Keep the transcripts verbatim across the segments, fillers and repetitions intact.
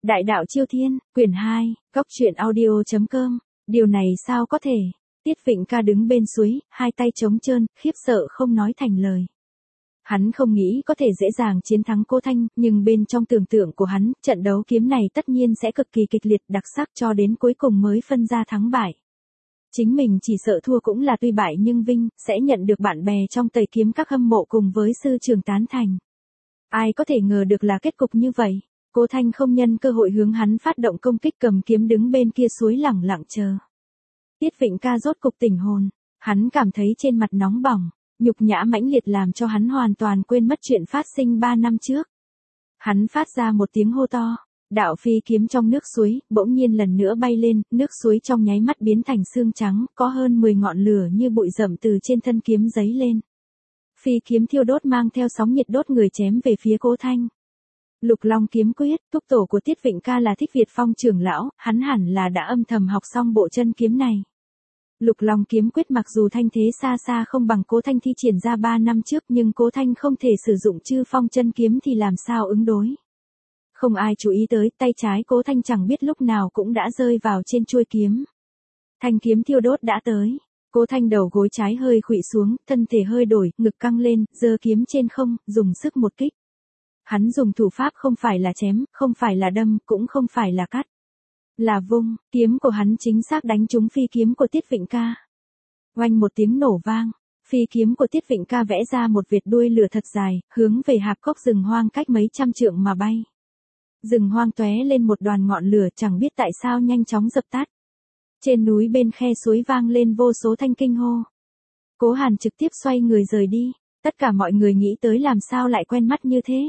Đại đạo Chiêu Thiên, quyển hai, góc truyện audio.com, điều này sao có thể? Tiết Vịnh Ca đứng bên suối, hai tay trống trơn, khiếp sợ không nói thành lời. Hắn không nghĩ có thể dễ dàng chiến thắng Cố Thanh, nhưng bên trong tưởng tượng của hắn, trận đấu kiếm này tất nhiên sẽ cực kỳ kịch liệt đặc sắc cho đến cuối cùng mới phân ra thắng bại. Chính mình chỉ sợ thua cũng là tuy bại nhưng vinh, sẽ nhận được bạn bè trong tẩy kiếm các hâm mộ cùng với sư trưởng tán thành. Ai có thể ngờ được là kết cục như vậy? Cố Thanh không nhân cơ hội hướng hắn phát động công kích, cầm kiếm đứng bên kia suối lẳng lặng chờ. Tiết Vịnh Ca rốt cục tỉnh hồn, hắn cảm thấy trên mặt nóng bỏng, nhục nhã mãnh liệt làm cho hắn hoàn toàn quên mất chuyện phát sinh ba năm trước. Hắn phát ra một tiếng hô to, đạo phi kiếm trong nước suối, bỗng nhiên lần nữa bay lên, nước suối trong nháy mắt biến thành xương trắng, có hơn mười ngọn lửa như bụi rậm từ trên thân kiếm giấy lên. Phi kiếm thiêu đốt mang theo sóng nhiệt đốt người chém về phía Cố Thanh. Lục Long kiếm quyết, thúc tổ của Tiết Vịnh Ca là Thích Việt Phong trưởng lão, hắn hẳn là đã âm thầm học xong bộ chân kiếm này. Lục Long kiếm quyết mặc dù thanh thế xa xa không bằng Cố Thanh thi triển ra ba năm trước, nhưng Cố Thanh không thể sử dụng Chư Phong chân kiếm thì làm sao ứng đối. Không ai chú ý tới, tay trái Cố Thanh chẳng biết lúc nào cũng đã rơi vào trên chuôi kiếm. Thanh kiếm thiêu đốt đã tới. Cố Thanh đầu gối trái hơi khuỵu xuống, thân thể hơi đổi, ngực căng lên, giơ kiếm trên không, dùng sức một kích. Hắn dùng thủ pháp không phải là chém, không phải là đâm, cũng không phải là cắt. Là vung, kiếm của hắn chính xác đánh trúng phi kiếm của Tiết Vịnh Ca. Oanh một tiếng nổ vang, phi kiếm của Tiết Vịnh Ca vẽ ra một vệt đuôi lửa thật dài, hướng về hạp cốc rừng hoang cách mấy trăm trượng mà bay. Rừng hoang tóe lên một đoàn ngọn lửa chẳng biết tại sao nhanh chóng dập tắt. Trên núi bên khe suối vang lên vô số thanh kinh hô. Cố Hàn trực tiếp xoay người rời đi, tất cả mọi người nghĩ tới làm sao lại quen mắt như thế.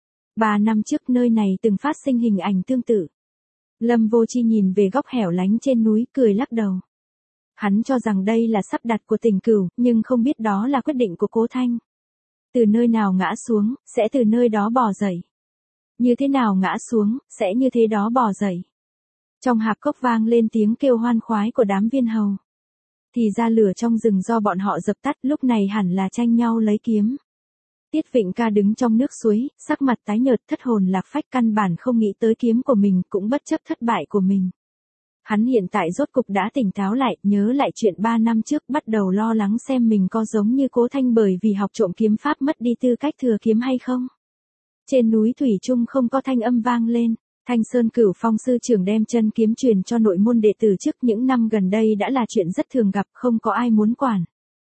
Ba năm trước nơi này từng phát sinh hình ảnh tương tự. Lâm Vô Chi nhìn về góc hẻo lánh trên núi cười lắc đầu. Hắn cho rằng đây là sắp đặt của Tình Cửu, nhưng không biết đó là quyết định của Cố Thanh. Từ nơi nào ngã xuống, sẽ từ nơi đó bò dậy. Như thế nào ngã xuống, sẽ như thế đó bò dậy. Trong hạp cốc vang lên tiếng kêu hoan khoái của đám viên hầu. Thì ra lửa trong rừng do bọn họ dập tắt, lúc này hẳn là tranh nhau lấy kiếm. Tiết Vịnh Ca đứng trong nước suối, sắc mặt tái nhợt, thất hồn lạc phách, căn bản không nghĩ tới kiếm của mình, cũng bất chấp thất bại của mình. Hắn hiện tại rốt cục đã tỉnh táo lại, nhớ lại chuyện ba năm trước, bắt đầu lo lắng xem mình có giống như Cố Thanh bởi vì học trộm kiếm pháp mất đi tư cách thừa kiếm hay không. Trên núi thủy chung không có thanh âm vang lên. Thanh Sơn Cửu Phong sư trưởng đem chân kiếm truyền cho nội môn đệ tử trước những năm gần đây đã là chuyện rất thường gặp, không có ai muốn quản.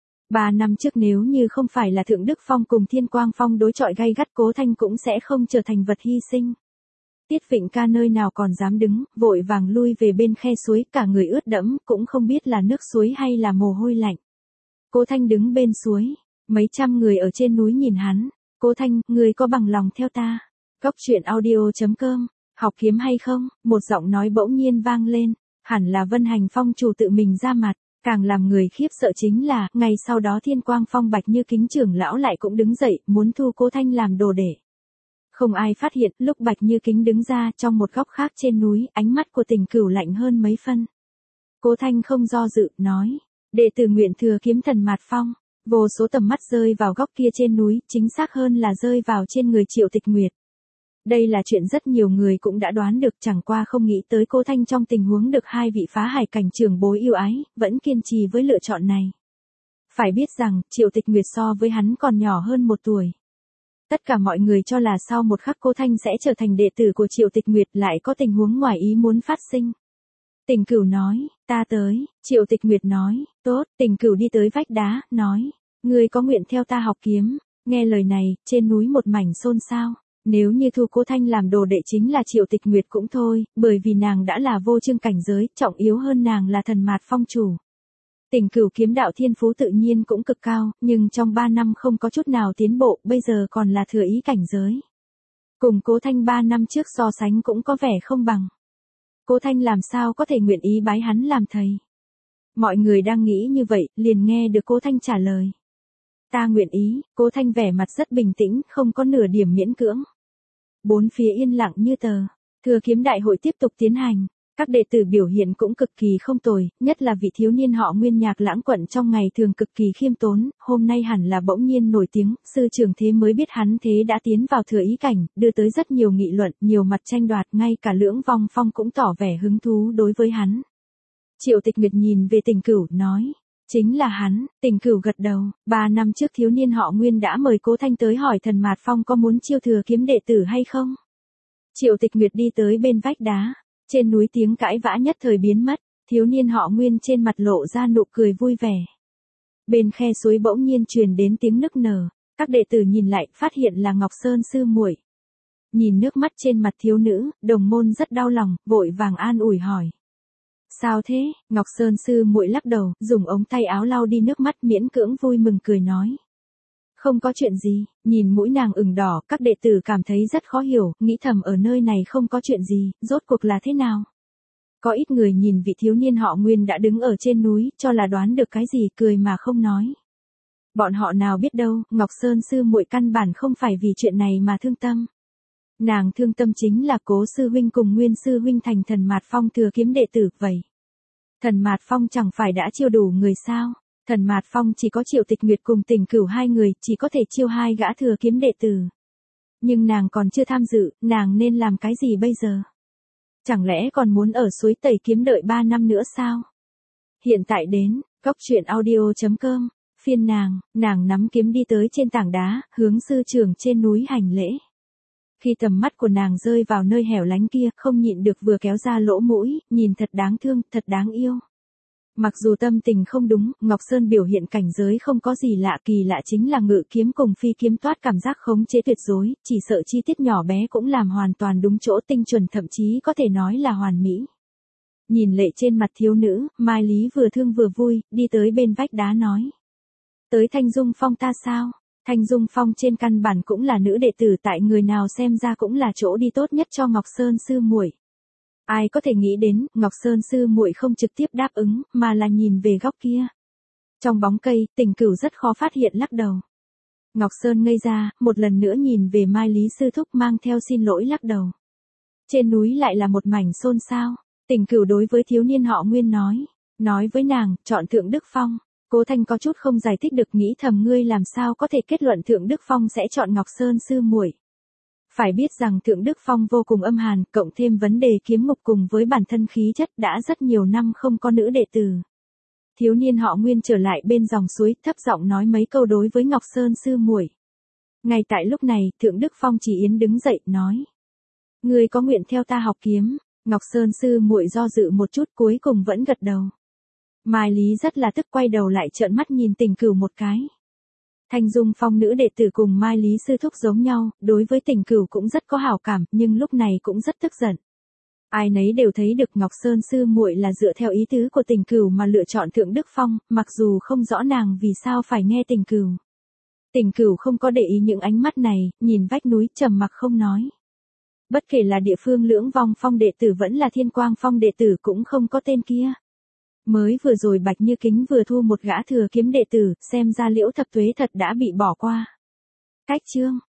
Ba năm trước nếu như không phải là Thượng Đức Phong cùng Thiên Quang Phong đối chọi gay gắt, Cố Thanh cũng sẽ không trở thành vật hy sinh. Tiết Vịnh Ca nơi nào còn dám đứng, vội vàng lui về bên khe suối, cả người ướt đẫm, cũng không biết là nước suối hay là mồ hôi lạnh. Cố Thanh đứng bên suối, mấy trăm người ở trên núi nhìn hắn. Cố Thanh, người có bằng lòng theo ta? Góc truyện audio.com, học kiếm hay không? Một giọng nói bỗng nhiên vang lên, hẳn là Vân Hành Phong chủ tự mình ra mặt. Càng làm người khiếp sợ chính là, ngày sau đó Thiên Quang Phong Bạch Như Kính trưởng lão lại cũng đứng dậy, muốn thu Cố Thanh làm đồ đệ. Không ai phát hiện, lúc Bạch Như Kính đứng ra, trong một góc khác trên núi, ánh mắt của Tình Cửu lạnh hơn mấy phân. Cố Thanh không do dự, nói, đệ tử nguyện thừa kiếm thần Mạt Phong. Vô số tầm mắt rơi vào góc kia trên núi, chính xác hơn là rơi vào trên người Triệu Tịch Nguyệt. Đây là chuyện rất nhiều người cũng đã đoán được, chẳng qua không nghĩ tới Cố Thanh trong tình huống được hai vị phá hải cảnh trưởng bối yêu ái, vẫn kiên trì với lựa chọn này. Phải biết rằng, Triệu Tịch Nguyệt so với hắn còn nhỏ hơn một tuổi. Tất cả mọi người cho là sau một khắc Cố Thanh sẽ trở thành đệ tử của Triệu Tịch Nguyệt, lại có tình huống ngoài ý muốn phát sinh. Tình Cửu nói, ta tới. Triệu Tịch Nguyệt nói, tốt. Tình Cửu đi tới vách đá, nói, ngươi có nguyện theo ta học kiếm? Nghe lời này, trên núi một mảnh xôn xao. Nếu như thu Cố Thanh làm đồ đệ chính là Triệu Tịch Nguyệt cũng thôi, bởi vì nàng đã là vô chương cảnh giới, trọng yếu hơn nàng là thần Mạt Phong chủ. Tình Cửu kiếm đạo thiên phú tự nhiên cũng cực cao, nhưng trong ba năm không có chút nào tiến bộ, bây giờ còn là thừa ý cảnh giới. Cùng Cố Thanh ba năm trước so sánh cũng có vẻ không bằng. Cố Thanh làm sao có thể nguyện ý bái hắn làm thầy? Mọi người đang nghĩ như vậy, liền nghe được Cố Thanh trả lời. Ta nguyện ý. Cố Thanh vẻ mặt rất bình tĩnh, không có nửa điểm miễn cưỡng. Bốn phía yên lặng như tờ. Thừa kiếm đại hội tiếp tục tiến hành. Các đệ tử biểu hiện cũng cực kỳ không tồi, nhất là vị thiếu niên họ Nguyên Nhạc Lãng Quận trong ngày thường cực kỳ khiêm tốn, hôm nay hẳn là bỗng nhiên nổi tiếng, sư trưởng thế mới biết hắn thế đã tiến vào thừa ý cảnh, đưa tới rất nhiều nghị luận, nhiều mặt tranh đoạt, ngay cả Lưỡng Vong Phong cũng tỏ vẻ hứng thú đối với hắn. Triệu Tịch Nguyệt nhìn về Tình Cửu, nói, chính là hắn. Tình Cửu gật đầu, ba năm trước thiếu niên họ Nguyên đã mời Cố Thanh tới hỏi Thần Mạt Phong có muốn chiêu thừa kiếm đệ tử hay không. Triệu Tịch Nguyệt đi tới bên vách đá. Trên núi tiếng cãi vã nhất thời biến mất, thiếu niên họ Nguyên trên mặt lộ ra nụ cười vui vẻ. Bên khe suối bỗng nhiên truyền đến tiếng nức nở, các đệ tử nhìn lại phát hiện là Ngọc Sơn sư muội. Nhìn nước mắt trên mặt thiếu nữ, đồng môn rất đau lòng, vội vàng an ủi hỏi. Sao thế? Ngọc Sơn sư muội lắc đầu, dùng ống tay áo lau đi nước mắt miễn cưỡng vui mừng cười nói. Không có chuyện gì, nhìn mũi nàng ửng đỏ, các đệ tử cảm thấy rất khó hiểu, nghĩ thầm ở nơi này không có chuyện gì, rốt cuộc là thế nào. Có ít người nhìn vị thiếu niên họ Nguyên đã đứng ở trên núi, cho là đoán được cái gì, cười mà không nói. Bọn họ nào biết đâu, Ngọc Sơn sư muội căn bản không phải vì chuyện này mà thương tâm. Nàng thương tâm chính là Cố sư huynh cùng Nguyên sư huynh thành Thần Mạt Phong thừa kiếm đệ tử, vậy. Thần Mạt Phong chẳng phải đã chiêu đủ người sao? Thần Mạt Phong chỉ có Triệu Tịch Nguyệt cùng Tình Cửu hai người, chỉ có thể chiêu hai gã thừa kiếm đệ tử. Nhưng nàng còn chưa tham dự, nàng nên làm cái gì bây giờ? Chẳng lẽ còn muốn ở suối Tẩy Kiếm đợi ba năm nữa sao? Hiện tại đến, cốc truyện audio chấm com, phiên nàng, nàng nắm kiếm đi tới trên tảng đá, hướng sư trưởng trên núi hành lễ. Khi tầm mắt của nàng rơi vào nơi hẻo lánh kia, không nhịn được vừa kéo ra lỗ mũi, nhìn thật đáng thương, thật đáng yêu. Mặc dù tâm tình không đúng, Ngọc Sơn biểu hiện cảnh giới không có gì lạ, kỳ lạ chính là ngự kiếm cùng phi kiếm toát cảm giác khống chế tuyệt đối, chỉ sợ chi tiết nhỏ bé cũng làm hoàn toàn đúng chỗ, tinh chuẩn, thậm chí có thể nói là hoàn mỹ. Nhìn lệ trên mặt thiếu nữ, Mai Lý vừa thương vừa vui, đi tới bên vách đá nói. Tới Thanh Dung Phong ta sao? Thanh Dung Phong trên căn bản cũng là nữ đệ tử, tại người nào xem ra cũng là chỗ đi tốt nhất cho Ngọc Sơn sư muội. Ai có thể nghĩ đến, Ngọc Sơn sư muội không trực tiếp đáp ứng, mà là nhìn về góc kia. Trong bóng cây, Tình Cửu rất khó phát hiện lắc đầu. Ngọc Sơn ngây ra, một lần nữa nhìn về Mai Lý sư thúc mang theo xin lỗi lắc đầu. Trên núi lại là một mảnh xôn xao. Tình Cửu đối với thiếu niên họ Nguyên nói. Nói với nàng, chọn Thượng Đức Phong. Cố Thanh có chút không giải thích được, nghĩ thầm ngươi làm sao có thể kết luận Thượng Đức Phong sẽ chọn Ngọc Sơn sư muội. Phải biết rằng Thượng Đức Phong vô cùng âm hàn, cộng thêm vấn đề kiếm ngục cùng với bản thân khí chất đã rất nhiều năm không có nữ đệ tử. Thiếu niên họ Nguyên trở lại bên dòng suối, thấp giọng nói mấy câu đối với Ngọc Sơn sư muội. Ngay tại lúc này, Thượng Đức Phong Chỉ Yến đứng dậy, nói. Ngươi có nguyện theo ta học kiếm? Ngọc Sơn sư muội do dự một chút, cuối cùng vẫn gật đầu. Mai Lý rất là tức, quay đầu lại trợn mắt nhìn Tình Cửu một cái. Thanh Dung Phong nữ đệ tử cùng Mai Lý sư thúc giống nhau, đối với Tình Cửu cũng rất có hảo cảm, nhưng lúc này cũng rất tức giận. Ai nấy đều thấy được Ngọc Sơn sư muội là dựa theo ý tứ của Tình Cửu mà lựa chọn Thượng Đức Phong, mặc dù không rõ nàng vì sao phải nghe Tình Cửu. Tình Cửu không có để ý những ánh mắt này, nhìn vách núi trầm mặc không nói. Bất kể là địa phương Lưỡng Vong Phong đệ tử vẫn là Thiên Quang Phong đệ tử cũng không có tên kia. Mới vừa rồi Bạch Như Kính vừa thu một gã thừa kiếm đệ tử, xem ra Liễu Thập Tuế thật đã bị bỏ qua. Cách chương